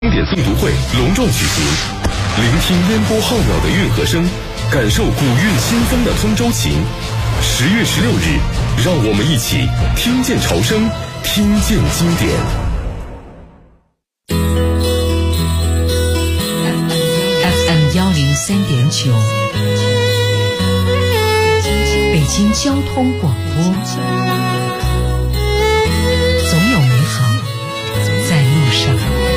点诵读会隆壮举行，聆听烟波浩渺的运河声，感受古韵新风的通州情。10月16日，让我们一起听见潮声，听见经典。 FM 103.9，北京交通广播，总有美好在路上。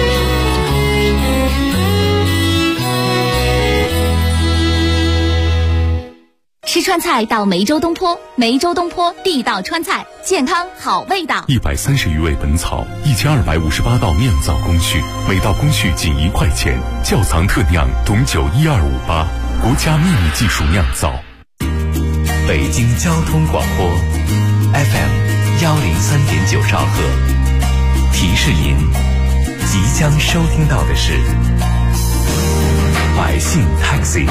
吃川菜到梅州东坡，梅州东坡地道川菜，健康好味道。 130余味本草，1258道酿造工序，每道工序仅1块钱。窖藏特酿董酒1258，国家秘密技术酿造。 北京交通广播 FM 103.9兆赫，提示您即将收听到的是百姓 Taxi。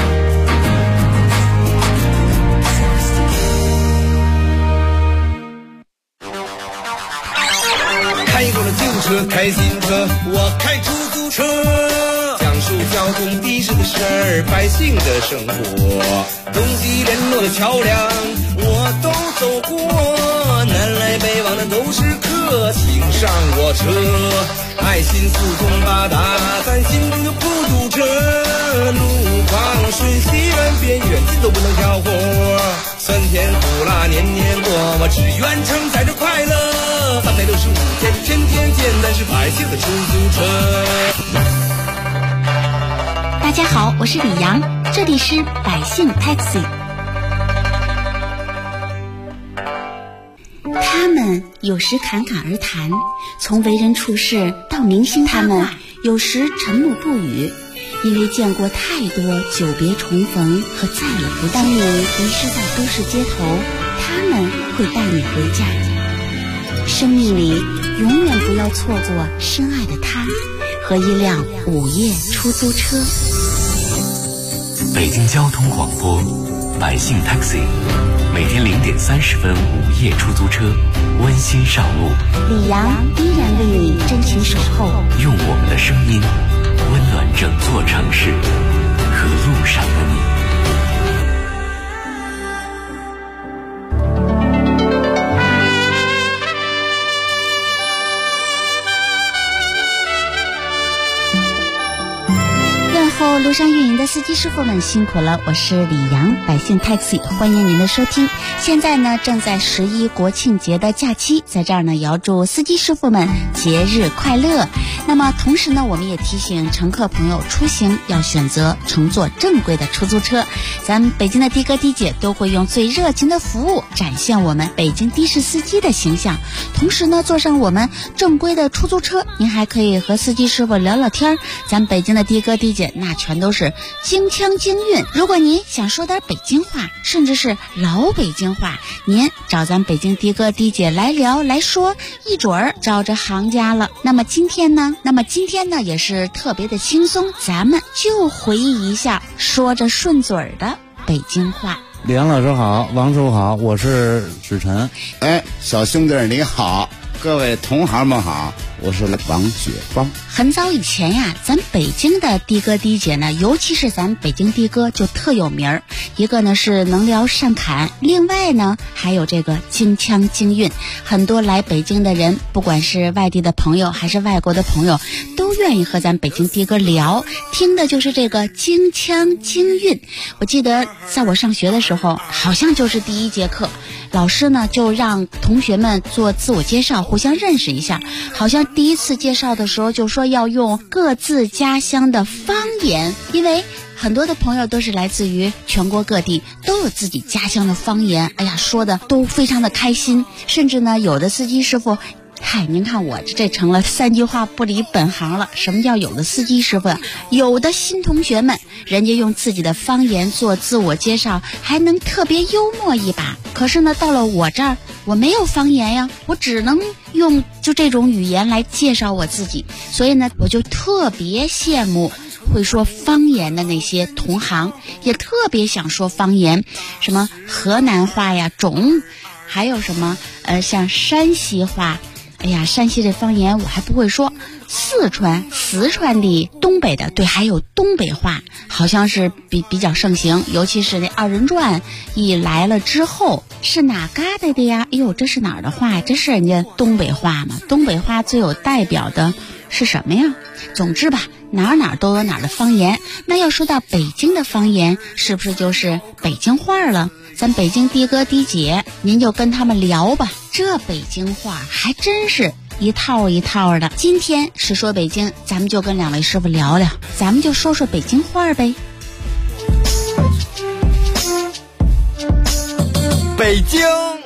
开过了旧车，开新车，我开出租车，讲述交通的士的事儿，百姓的生活，东西联络的桥梁，我都走过，南来北往的都是客，请上我车，爱心四通八达，咱心中的孤独者，路况顺西远边远近都不能挑活，酸甜苦辣年年过，我只愿承载着快乐。365天，天天见，但是百姓的出租车。 大家好，我是李阳，这里是百姓 Taxi。他们有时侃侃而谈，从为人处事到明星他们有时沉默不语，因为见过太多久别重逢和再也不当你迷失在都市街头，他们会带你回家。生命里永远不要错过深爱的他和一辆午夜出租车。 北京交通广播百姓 Taxi， 每天0点30分午夜出租车温馨上路， 李阳依然为你真情守候， 用我们的声音温暖整座城市和路上的你。 路上运营的司机师傅们辛苦了，我是李阳，百姓 Taxi， 欢迎您的收听。现在呢正在11国庆节的假期，在这儿呢也要祝司机师傅们节日快乐。那么同时呢我们也提醒乘客朋友出行要选择乘坐正规的出租车，咱们北京的的哥的姐都会用最热情的服务展现我们北京的士司机的形象。同时呢坐上我们正规的出租车，您还可以和司机师傅聊聊天，咱北京的的哥的姐那全都是京腔京韵。如果您想说点北京话，甚至是老北京话，您找咱北京的哥的姐来聊来说，一准儿找着行家了。那么今天呢也是特别的轻松，咱们就回忆一下说着顺嘴儿的北京话。 李阳老师好，王叔好，我是史晨。 小兄弟你好，各位同行们好，我是王雪芳。 很早以前呀，咱北京的的哥的姐呢，尤其是咱北京的哥就特有名儿。一个呢是能聊善侃，另外呢还有这个京腔京韵。很多来北京的人，不管是外地的朋友还是外国的朋友，都愿意和咱北京的哥聊，听的就是这个京腔京韵。我记得在我上学的时候，好像就是第1节课，老师呢就让同学们做自我介绍，互相认识一下。好像第一次介绍的时候就说要用各自家乡的方言，因为很多的朋友都是来自于全国各地，都有自己家乡的方言，哎呀，说的都非常的开心。甚至呢有的司机师傅，您看我这成了3句话不离本行了。什么叫有的司机师傅呀？有的新同学们，人家用自己的方言做自我介绍，还能特别幽默一把。可是呢到了我这儿，我没有方言呀，我只能用就这种语言来介绍我自己。所以呢我就特别羡慕会说方言的那些同行，也特别想说方言，什么河南话呀还有什么像山西话，哎呀，山西这方言我还不会说， 四川的东北的，对，还有东北话，好像是比较盛行，尤其是那二人转一来了之后，是哪旮瘩的呀？哎呦，这是哪儿的话呀？这是人家东北话嘛？东北话最有代表的是什么呀？总之吧，哪儿都有哪儿的方言。那要说到北京的方言，是不是就是北京话了？咱北京的哥的姐，您就跟他们聊吧。这北京话还真是一套一套的。今天是说北京，咱们就跟两位师傅聊聊，咱们就说说北京话呗。 北京，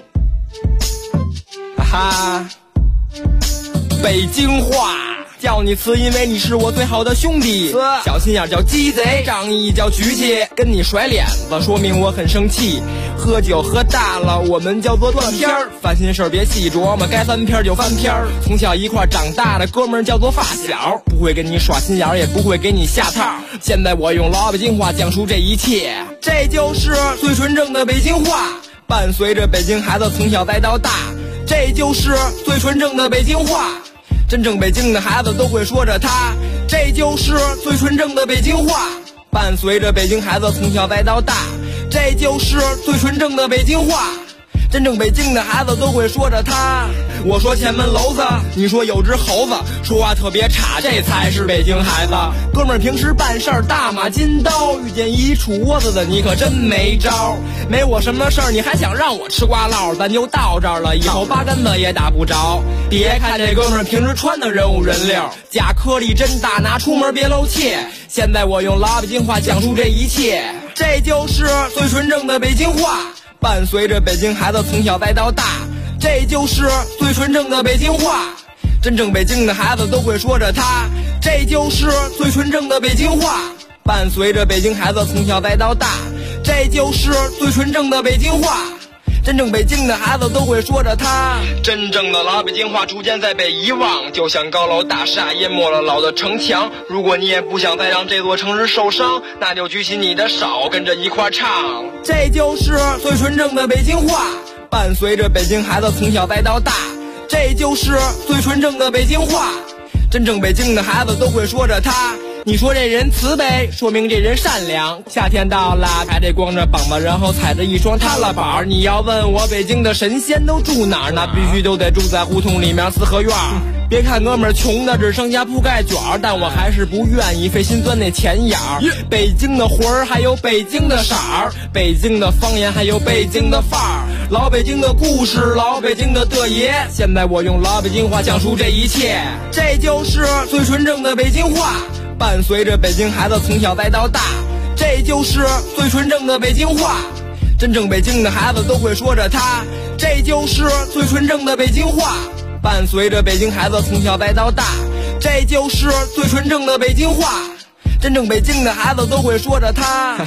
哈，北京话。叫你词，因为你是我最好的兄弟。小心眼叫鸡贼，仗义叫局气，跟你甩脸子，说明我很生气。喝酒喝大了，我们叫做断片儿。烦心事儿别细琢磨，该翻篇就翻篇儿。从小一块长大的哥们儿叫做发小，不会跟你耍心眼儿，也不会给你下套。现在我用老北京话讲述这一切，这就是最纯正的北京话，伴随着北京孩子从小再到大。这就是最纯正的北京话。真正北京的孩子都会说着它，这就是最纯正的北京话，伴随着北京孩子从小再到大，这就是最纯正的北京话。真正北京的孩子都会说着它。我说前门楼子，你说有只猴子，说话特别差，这才是北京孩子。哥们儿平时办事儿大马金刀，遇见一杵窝子的你可真没招。没我什么事儿，你还想让我吃瓜唠，咱就到这儿了，以后八竿子也打不着。别看这哥们儿平时穿的人五人六，假颗粒真大，拿出门别露怯。现在我用老北京话讲述这一切，这就是最纯正的北京话，伴随着北京孩子从小再到大，这就是最纯正的北京话。真正北京的孩子都会说着它，这就是最纯正的北京话，伴随着北京孩子从小再到大，这就是最纯正的北京话。真正北京的孩子都会说着它。真正的老北京话逐渐在被遗忘，就像高楼大厦淹没了老的城墙。如果你也不想再让这座城市受伤，那就举起你的手，跟着一块唱。这就是最纯正的北京话，伴随着北京孩子从小再到大，这就是最纯正的北京话。真正北京的孩子都会说着它。你说这人慈悲，说明这人善良。夏天到了，还得光着膀子，然后踩着一双踏拉板。你要问我北京的神仙都住哪儿，那必须都得住在胡同里面四合院。别看哥们儿穷的只剩下铺盖卷儿，但我还是不愿意费心钻那钱眼儿。北京的魂儿，还有北京的色儿，北京的方言，还有北京的范儿，老北京的故事，老北京的爷。现在我用老北京话讲述这一切，这就是最纯正的北京话，伴随着北京孩子从小再到大，这就是最纯正的北京话。真正北京的孩子都会说着它，这就是最纯正的北京话，伴随着北京孩子从小再到大，这就是最纯正的北京话。真正北京的孩子都会说着它。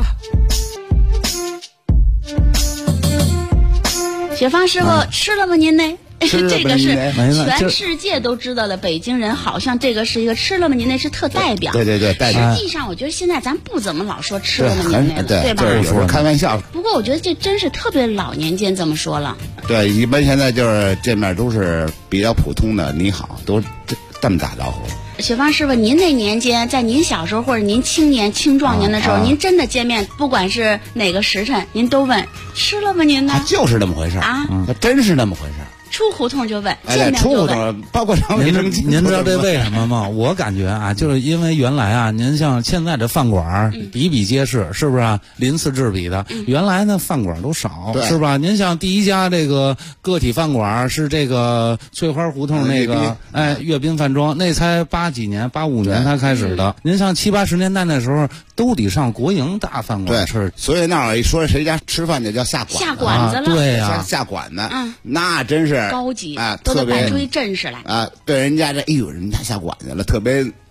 雪芳师傅吃了吗您呢？ 吃了这个是没了全世界都知道的，北京人好像这个是一个吃了吗您那是特代表。 对对对，代表。 实际上我觉得现在咱不怎么老说吃了吗您那了，对吧？ 就是有时候开玩笑。 不过我觉得这真是特别老年间这么说了。 对，一般现在就是见面都是比较普通的你好，都这么打招呼。 雪芳师傅，您那年间，在您小时候或者您青壮年的时候，您真的见面，不管是哪个时辰，您都问吃了吗您呢？ 就是那么回事啊，他真是那么回事。 出胡同就问， 见面就问，出胡同包括上卫生您知道这为什么吗？我感觉啊，就是因为原来啊，您像现在这饭馆比比皆是，是不是啊？鳞次栉比的。原来呢，饭馆都少，是吧？您像第一家这个个体饭馆是这个翠花胡同那个阅兵饭庄，那才85年才开始的。您像70、80年代那时候都得上国营大饭馆吃， 所以那儿一说谁家吃饭就叫下馆子了， 对呀， 下馆子，那真是高级啊， 都特别摆出一阵势来啊，对人家这，哎呦，人家下馆子了，特别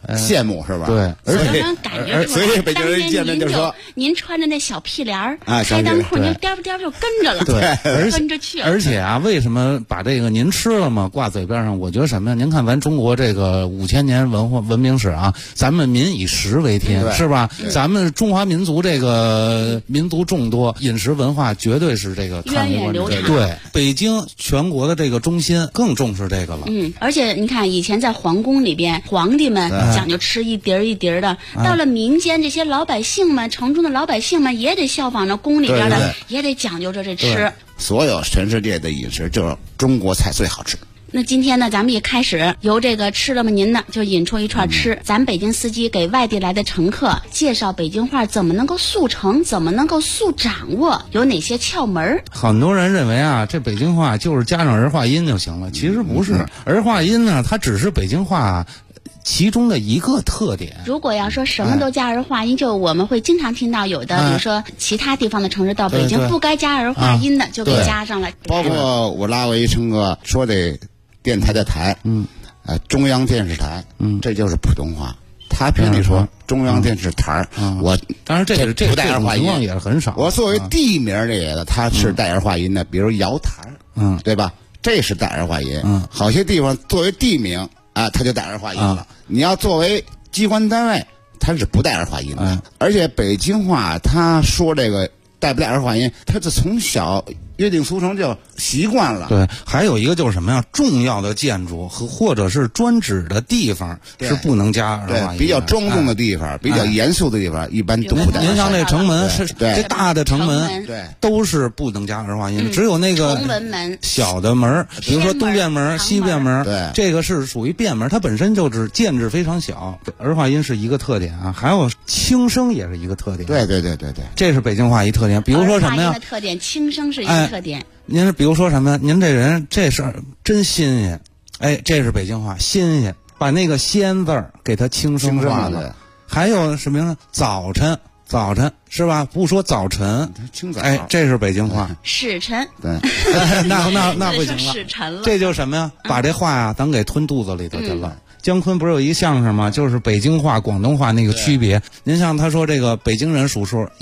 羡慕是吧？ 对， 而且感觉所以北京人见面就说您穿着那小屁帘儿啊， 开裆裤，您颠颠就跟着了， 对， 跟着去了。 而且啊，为什么把这个您吃了吗挂嘴边上？我觉得什么呀？您看咱中国这个5000年文明史啊，咱们民以食为天，是吧？咱们中华民族这个民族众多，饮食文化绝对是这个源远流长。 对，北京全国的这个中心更重视这个了。 而且你看，以前在皇宫里边，皇帝们讲究吃一碟一碟的，到了民间，这些老百姓们，城中的老百姓们也得效仿着宫里边的，也得讲究着这吃。 所有全世界的饮食，就是中国菜最好吃。 那今天呢，咱们也开始由这个吃了吗您呢，就引出一串吃。咱北京司机给外地来的乘客介绍北京话怎么能够速成，怎么能够速掌握，有哪些窍门。 很多人认为啊，这北京话就是加上儿化音就行了，其实不是。儿化音呢，它只是北京话其中的一个特点。 如果要说什么都加儿化音，就我们会经常听到有的，比如说其他地方的城市到北京不该加儿化音的就给加上了。 包括我拉过一乘客说的电台的台，中央电视台，这就是普通话。他偏得说中央电视台，我当然这不带儿化音也是很少。 我作为地名这个，它是带儿化音的，比如瑶台，对吧？这是带儿化音。好些地方作为地名啊，它就带儿化音了。你要作为机关单位，它是不带儿化音的。而且北京话，他说这个带不带儿化音，他是从小约定俗成就习惯了。 对，还有一个就是什么呀？重要的建筑或者是专指的地方是不能加儿化音的。 比较庄重的地方，比较严肃的地方，一般都不带。 您像这城门是这大的城门， 对， 都是不能加儿化音，只有那个崇文门小的门，比如说东便门、西便门， 对， 这个是属于便门，它本身就是建制非常小，儿化音是一个特点啊。还有轻声也是一个特点。 对， 这是北京话一特点。比如说什么呀？ 的特点，轻声是一个特点。 您比如说什么呀？您这人这事儿真新鲜，这是北京话，新鲜，把那个“鲜”字儿给它轻声化了。还有什么呀？早晨是吧？不说早晨， 清早。 这是北京话。 使臣。 对， 那不行了。 使臣了。 这就是什么呀？把这话呀，咱给吞肚子里头去了。姜昆不是有一相声吗？就是北京话、广东话那个区别。您像他说这个北京人数数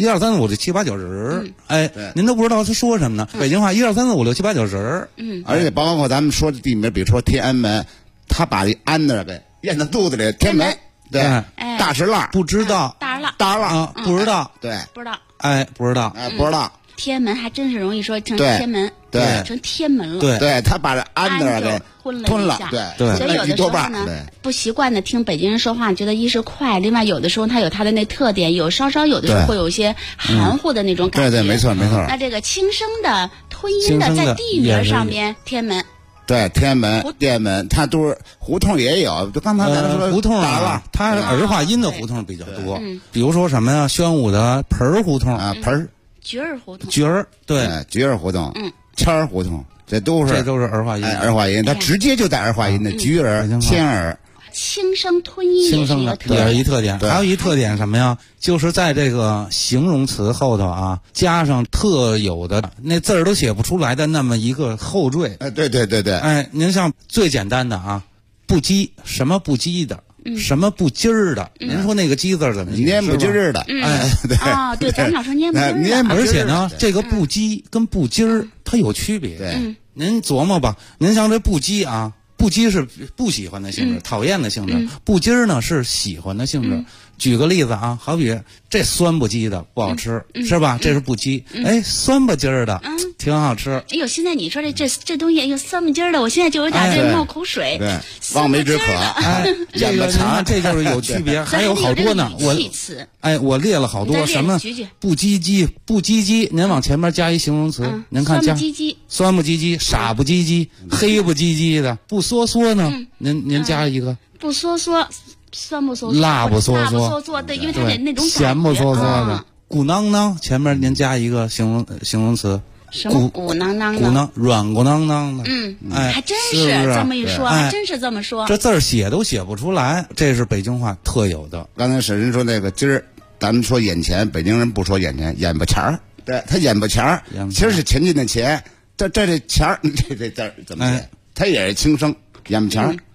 1、2、3、4、5、6、7、8、9、10，您都不知道他说什么呢？北京话1、2、3、4、5、6、7、8、9、10。 而且包括咱们说的地名，比如说天安门，他把这安字给咽到肚子里，天门。对，大石蜡不知道， 大石蜡啊，不知道， 对， 不知道， 不知道。 天门还真是容易说成天门， 对， 成天门了。 对，他把这安字给吞了， 对， 所以有的时候呢，不习惯的听北京人说话，觉得一是快，另外有的时候他有他的那特点，有的时候会有一些含糊的那种感觉。 对，没错。 那这个轻声的吞音的，在地名上面，天门。 对，天门、店门，它都是胡同也有。就刚才咱们说胡同啊，它儿化音的胡同比较多。比如说什么呀？宣武的盆儿胡同啊，盆儿。 角儿胡同。 角儿，对， 角儿胡同。签儿胡同，这都是儿化音。 儿化音，它直接就带儿化音的，角儿、签儿。 轻声吞音也是一特点，还有一特点什么呀？就是在这个形容词后头啊，加上特有的那字儿都写不出来的那么一个后缀。 对。 您像最简单的啊，不羁，什么不羁的，什么不筋儿的。您说那个羁字怎么写？ 蔫不筋儿的。 对，咱们老说蔫不筋儿的。 而且呢，这个不羁跟不筋儿它有区别。 对， 您琢磨吧，您像这不羁啊。不羁是不喜欢的性质，讨厌的性质。不筋儿呢是喜欢的性质。举个例子啊，好比这酸不叽的不好吃，是吧？这是不羁。酸不筋儿的，挺好吃。 哎呦，现在你说这东西，哎呦，酸不筋儿的，我现在就有点这冒口水。 对，望梅止渴。 这个您看，这就是有区别，还有好多呢。我列了好多，什么不唧唧，您往前面加一形容词，您看加酸不唧唧，傻不唧唧，黑不唧唧的，不嗦嗦呢？您加一个不嗦嗦。酸不嗦嗦， 辣不嗦嗦， 对，因为它得那种咸不嗦嗦的，鼓囊囊前面您加一个形容词， 什么鼓囊囊的， 软鼓囊囊的， 还真是这么一说，还真是这么说， 这字儿写都写不出来，这是北京话特有的。 刚才沈人说那个今儿，咱们说眼前，北京人不说眼前，眼巴前儿，对他眼巴前儿，其实是前进的前，这钱儿，这字儿怎么写？他也是轻声，眼巴前儿。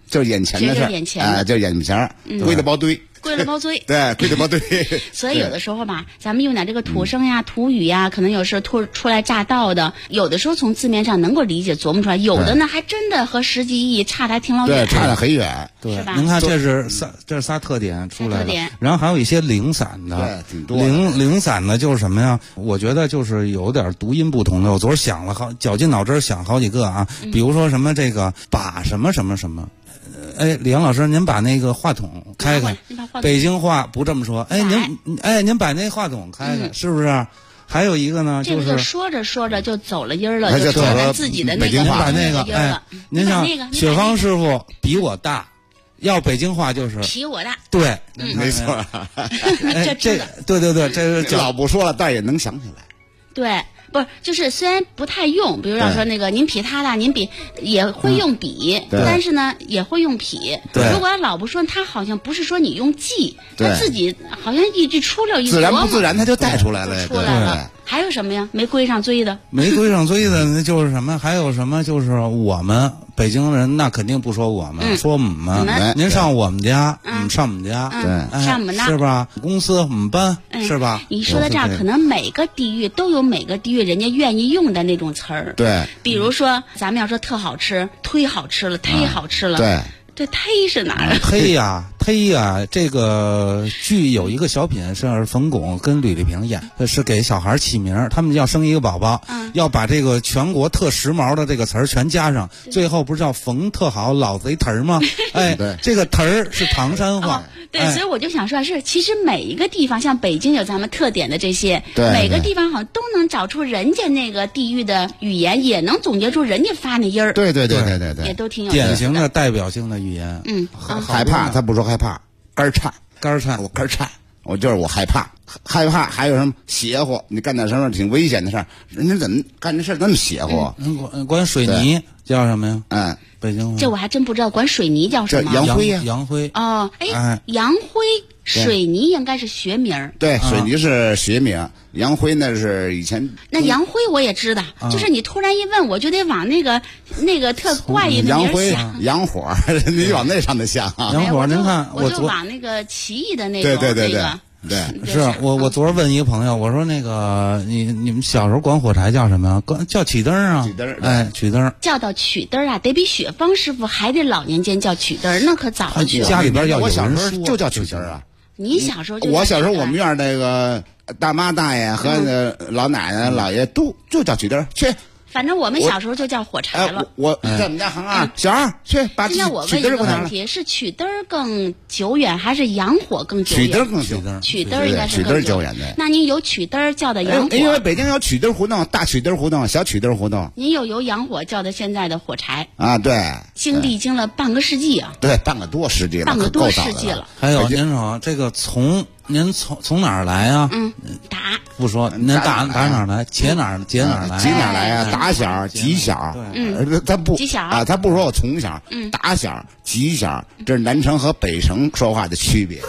就是眼前的事儿，就是眼前归了包堆。 归了包堆， 对，归了包堆。 所以有的时候吧，咱们用点这个土声呀、土语呀，可能有时候初来乍到的，有的时候从字面上能够理解琢磨出来，有的呢还真的和实际意义差得还挺老远， 对，差得很远， 对，是吧？ 您看这是仨特点出来的，然后还有一些零散的， 对，挺多零散的就是什么呀？我觉得就是有点读音不同的。我昨儿想了绞尽脑汁想好几个啊，比如说什么这个把什么什么什么。哎，李阳老师，您把那个话筒开开。北京话不这么说。哎，您把那话筒开开，是不是？还有一个呢， 这个说着说着就走了音儿了，就走了自己的那个把那个哎，您像雪芳师傅比我大，要北京话就是比我大。 对， 没错。 这对，这是老不说了，但也能想起来。 对。不是，就是虽然不太用，比如说那个您比他大，您比也会用比，但是呢也会用匹。如果老不说，他好像不是说你用记，他自己好像一句出溜一自然不自然他就带出来了， 出来了。还有什么呀？没归上追的？ 没归上追的那就是什么？还有什么？就是我们北京人那肯定不说我们，说我们。您上我们家，上我们家， 对，上我们那是吧？公司我们班是吧？ 你说到这儿，可能每个地域都有每个地域人家愿意用的那种词儿。 对， 比如说咱们要说特好吃，忒好吃了，忒好吃了。 对。 这忒是哪儿？ 忒呀，这个剧有一个小品是冯巩跟吕丽萍演，是给小孩起名，他们要生一个宝宝，要把这个全国特时髦的这个词儿全加上，最后不是叫冯特好老贼忒儿吗？哎，这个忒儿是唐山话。 对，所以我就想说，其实每一个地方，像北京有咱们特点的这些，每个地方好像都能找出人家那个地域的语言，也能总结出人家发那音儿。 对， 也都挺有意思的。 典型的代表性的语言。 害怕他不说害怕，肝颤，我肝颤，我就是我害怕，还有什么邪乎？你干点什么挺危险的事儿，人家怎么干这事儿那么邪乎？ 管水泥叫什么呀？北京话这我还真不知道，管水泥叫什么？ 洋灰呀， 洋灰。 哦，哎，洋灰，水泥应该是学名。 对，水泥是学名，洋灰那是以前。 那洋灰我也知道，就是你突然一问，我就得往那个特怪异的名儿想。 洋火，你往那上面想啊。 洋火，您看， 我就往那个奇异的那种对。 是我昨儿问一个朋友，我说那个你们小时候管火柴叫什么呀？叫曲灯啊。 曲灯， 哎，曲灯。 叫到曲灯啊，得比雪芳师傅还得老年间叫曲灯，那可早了去。 家里边要我小时候就叫曲灯啊。 你小时候我小时候我们院那个大妈大爷和老奶奶老爷都就叫曲灯去。 反正我们小时候就叫火柴了。 我在我们家行啊，小二去把那我问一个问题，是曲灯更久远还是洋火更久远？ 曲灯更久， 曲灯应该是更久远的。 那您有曲灯叫的洋火？ 因为北京有曲灯胡同、大曲灯胡同、小曲灯胡同。 您有由洋火叫的现在的火柴啊？对， 历经了半个世纪啊。 对，半个多世纪了。 还有您说这个您从哪儿来啊？ 打不说，您打哪儿来？解哪儿来？ 解哪儿来啊？打小、极小，他不极小啊，他不说我从小，打小、极小，这是南城和北城说话的区别。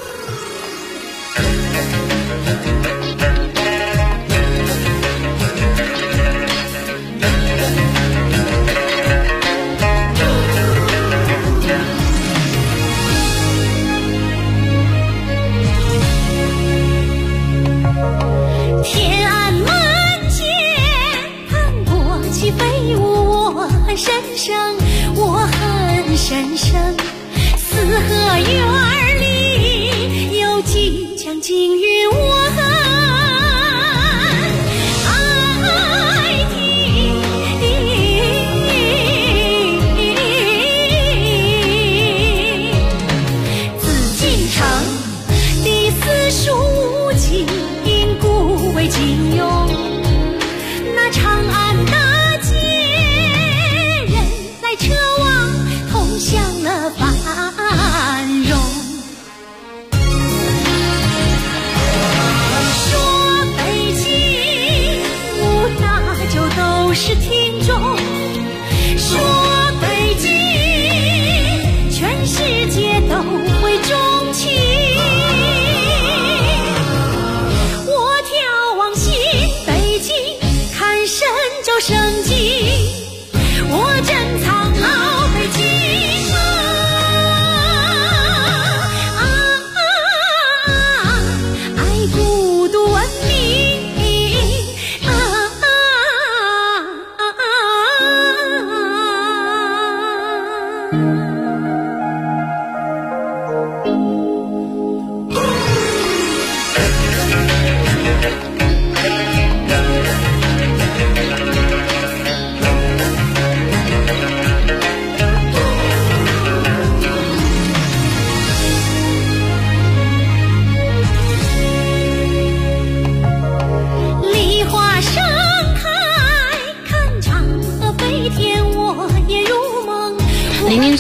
我很深深，四合院里有几江金鱼，我很爱听。紫禁城的四书经，古为今用，那长安大街车往通向了繁荣。说北京那就都是听众，说北京全世界都会钟情。我眺望新北京，看神州盛景，我珍藏老北京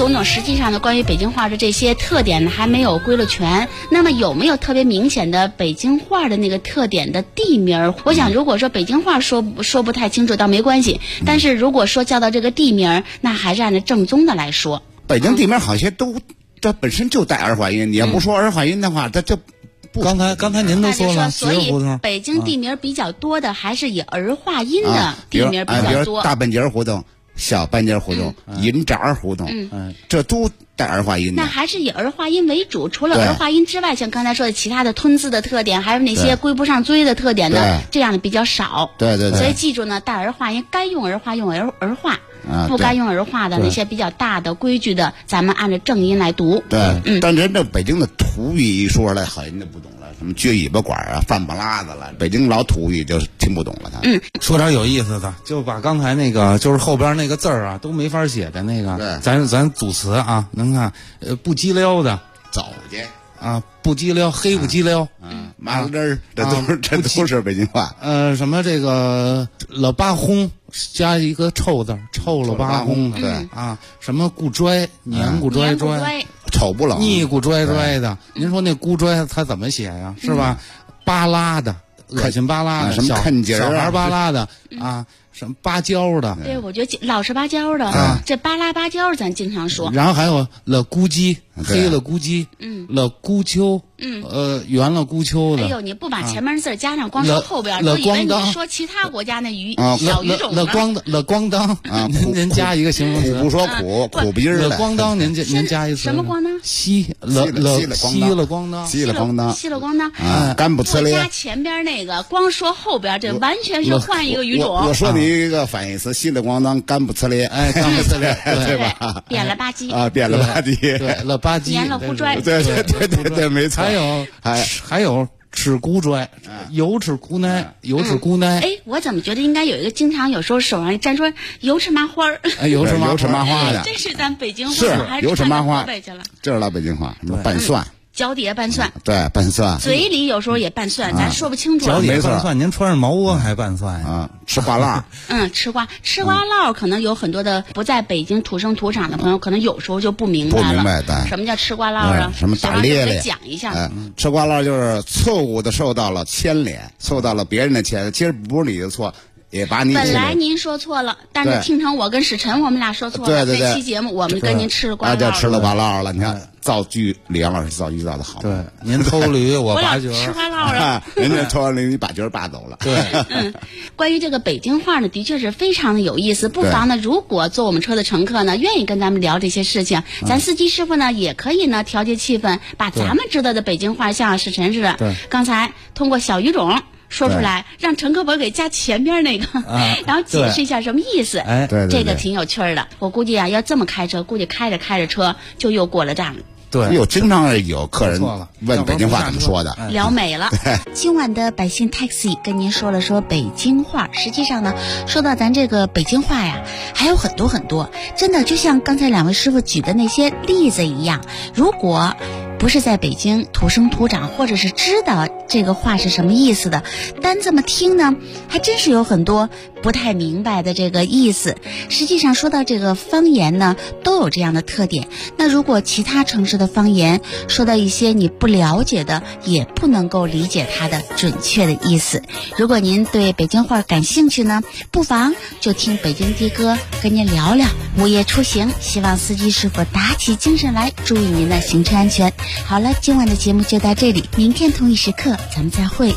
种种，实际上呢，关于北京话的这些特点呢，还没有归了全。那么有没有特别明显的北京话的那个特点的地名？我想，如果说北京话说不太清楚，倒没关系。但是如果说叫到这个地名，那还是按照正宗的来说。 北京地名好些都这本身就带儿化音，你要不说儿化音的话，它就不。 刚才您都说了， 所以北京地名比较多的还是以儿化音的地名比较多。 比如大半截胡同、小半截胡同、银闸胡同，这都带儿化音的。 那还是以儿化音为主，除了儿化音之外，像刚才说的其他的吞字的特点，还有那些归不上追的特点呢，这样的比较少。 对。 所以记住呢，带儿化音该用儿化用儿化。不该用儿化的那些比较大的规矩的，咱们按照正音来读。 对，但人这北京的土语一说出来，好人就不懂了，什么撅尾巴管啊、饭不拉子了，北京老土语就听不懂了。他说点有意思的，就把刚才那个就是后边那个字儿啊都没法写的那个，咱组词啊，能看不叽撩的走去啊，不叽撩，黑不叽撩， 麻子汁儿，这都是北京话。 什么这个了八轰加一个臭字，臭了八轰的， 对啊，什么咕拽，年咕拽拽， 丑不冷， 腻咕拽拽的。您说那咕拽它怎么写呀？是吧？巴拉的，恶心巴拉的， 什么看节小孩巴拉的啊。什么芭蕉的？ 对，我觉得老实芭蕉的，这巴拉芭蕉咱经常说。 然后还有了咕叽，黑了咕叽，了咕秋，圆了咕秋的。 哎呦，你不把前面字加上，光说后边，我以为你说其他国家那小语种呢。 了咣当啊，您加一个形容词。 不说苦逼儿了咣当，您加一个什么咣当？ 稀了咣当， 稀了咣当，干不呲咧。 加前边那个，光说后边，这完全是换一个语种。 我说你一个反义词，稀里咣当，干不呲咧， 干不呲咧， 对吧？ 扁了吧唧啊，扁了吧唧， 对了吧唧， 黏了咕拽， 对，没错。 还有吃咕拽，油吃咕奶，油吃咕奶。 哎，我怎么觉得应该有一个经常有时候手上沾说油吃麻花儿， 油吃麻花的，这是咱北京话， 是油吃麻花，这是老北京话，什么拌蒜。 脚底下拌蒜， 对，拌蒜， 嘴里有时候也拌蒜，咱说不清楚。 脚底下拌蒜，您穿着毛窝还拌蒜啊？吃瓜烙， 吃瓜烙，可能有很多的不在北京土生土长的朋友，可能有时候就不明白了。什么叫吃瓜烙啊？ 什么打咧咧？ 讲一下。 吃瓜烙就是错误的受到了牵连，受到了别人的牵连，其实不是你的错。也把你本来您说错了，但是听成我跟史晨我们俩说错了。 对， 那期节目我们跟您吃了瓜烙， 就吃了瓜烙了。你看造句，李阳老师造句造的好。 对，您偷驴，我拔角。 吃瓜烙啊， 人家偷完驴，你把角拔走了。 对， 关于这个北京话呢，的确是非常的有意思。不妨呢，如果坐我们车的乘客呢，愿意跟咱们聊这些事情，咱司机师傅呢，也可以呢调节气氛，把咱们知道的北京话像史晨似的。 对， 刚才通过小语种说出来，让乘客们给加前边那个，然后解释一下什么意思。 哎， 对， 这个挺有趣的。我估计啊，要这么开车，估计开着车就又过了站了。 对， 经常有客人问北京话怎么说的， 聊美了。今晚的百姓 taxi 跟您说了说北京话，实际上呢，说到咱这个北京话呀，还有很多很多，真的就像刚才两位师傅举的那些例子一样，如果不是在北京土生土长，或者是知道这个话是什么意思的，单这么听呢，还真是有很多不太明白的这个意思。实际上说到这个方言呢，都有这样的特点。那如果其他城市的方言说到一些你不了解的，也不能够理解它的准确的意思。如果您对北京话感兴趣呢，不妨就听北京的哥跟您聊聊。午夜出行，希望司机师傅打起精神来，注意您的行车安全。好了，今晚的节目就到这里，明天同一时刻咱们再会。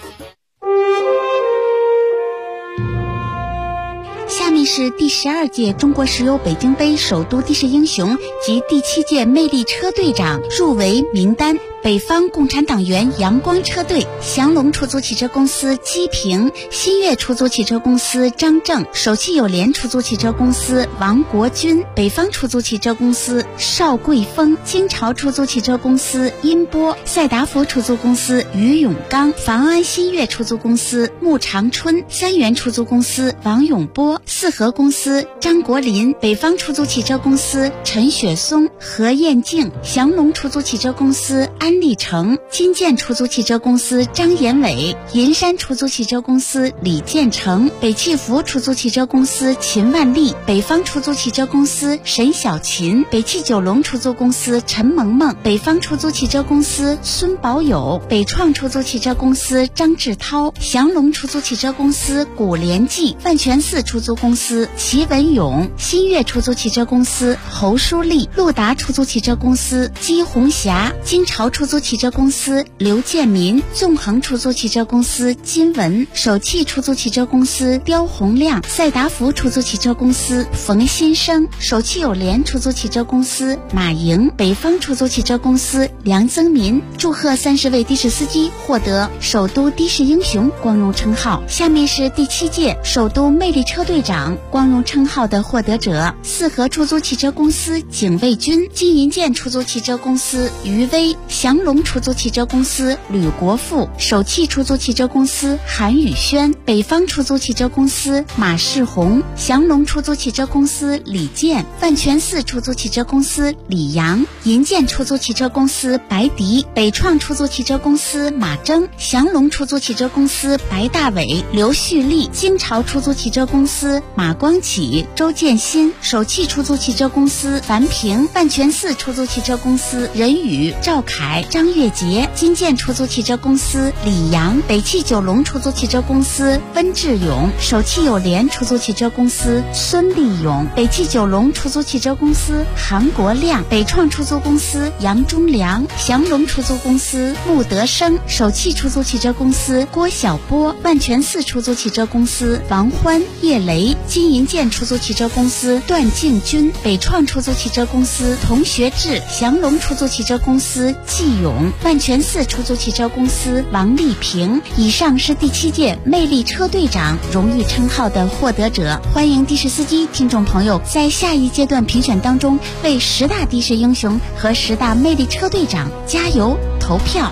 下面是第12届中国石油北京杯首都的士英雄及第7届魅力车队长入围名单。北方共产党员阳光车队、祥龙出租汽车公司姬平、新月出租汽车公司张正、首汽友联出租汽车公司王国军、北方出租汽车公司邵桂峰、金朝出租汽车公司殷波、赛达福出租公司于永刚、房安新月出租公司穆长春、三元出租公司王永波、四合公司张国林、北方出租汽车公司陈雪松、何艳静、祥龙出租汽车公司安立成，金建出租汽车公司张延伟，银山出租汽车公司李建成，北汽福出租汽车公司秦万丽，北方出租汽车公司沈小琴，北汽九龙出租公司陈萌萌，北方出租汽车公司孙宝友，北创出租汽车公司张志涛，祥龙出租汽车公司古连记，万泉寺出租公司齐文勇，新月出租汽车公司侯淑丽，陆达出租汽车公司姬红霞，金朝出租汽车公司刘建民，纵横出租汽车公司金文，首汽出租汽车公司刁洪亮，赛达福出租汽车公司冯新生，首汽友联出租汽车公司马莹，北方出租汽车公司梁增民。祝贺30位的士司机获得首都的士英雄光荣称号。下面是第7届首都魅力车队长光荣称号的获得者：四合出租汽车公司景卫军，金银建出租汽车公司于威，祥龙出租汽车公司吕国富，首汽出租汽车公司韩宇轩，北方出租汽车公司马世红，祥龙出租汽车公司李健，万泉寺出租汽车公司李阳，银建出租汽车公司白迪，北创出租汽车公司马征，祥龙出租汽车公司白大伟、刘旭立，金朝出租汽车公司马光启、周建新，首汽出租汽车公司樊平，万泉寺出租汽车公司任宇、赵凯、张月杰，金建出租汽车公司李阳，北汽九龙出租汽车公司温志勇，首汽友联出租汽车公司孙立勇，北汽九龙出租汽车公司韩国亮，北创出租公司杨忠良，祥龙出租公司穆德生，首汽出租汽车公司郭晓波，万泉寺出租汽车公司王欢、叶雷，金银建出租汽车公司段敬军，北创出租汽车公司童学志，祥龙出租汽车公司季勇，万泉寺出租汽车公司王丽萍。以上是第7届魅力车队长荣誉称号的获得者。欢迎的士司机听众朋友在下一阶段评选当中为10大的士英雄和10大魅力车队长加油投票。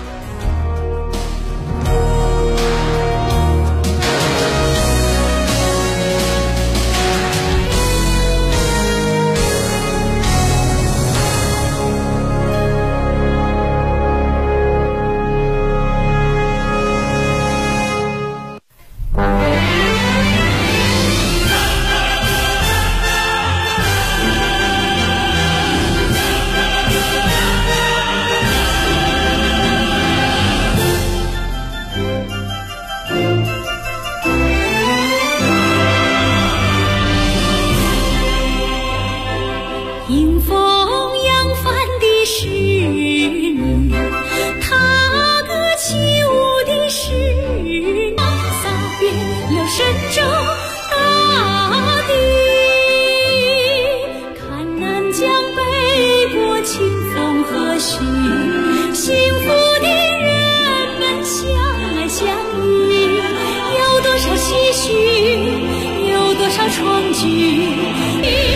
迎风扬帆的是你，踏歌起舞的是你，洒遍了神州大地。看南疆北国清风和煦，幸福的人们相爱相依，有多少唏嘘，有多少憧憬。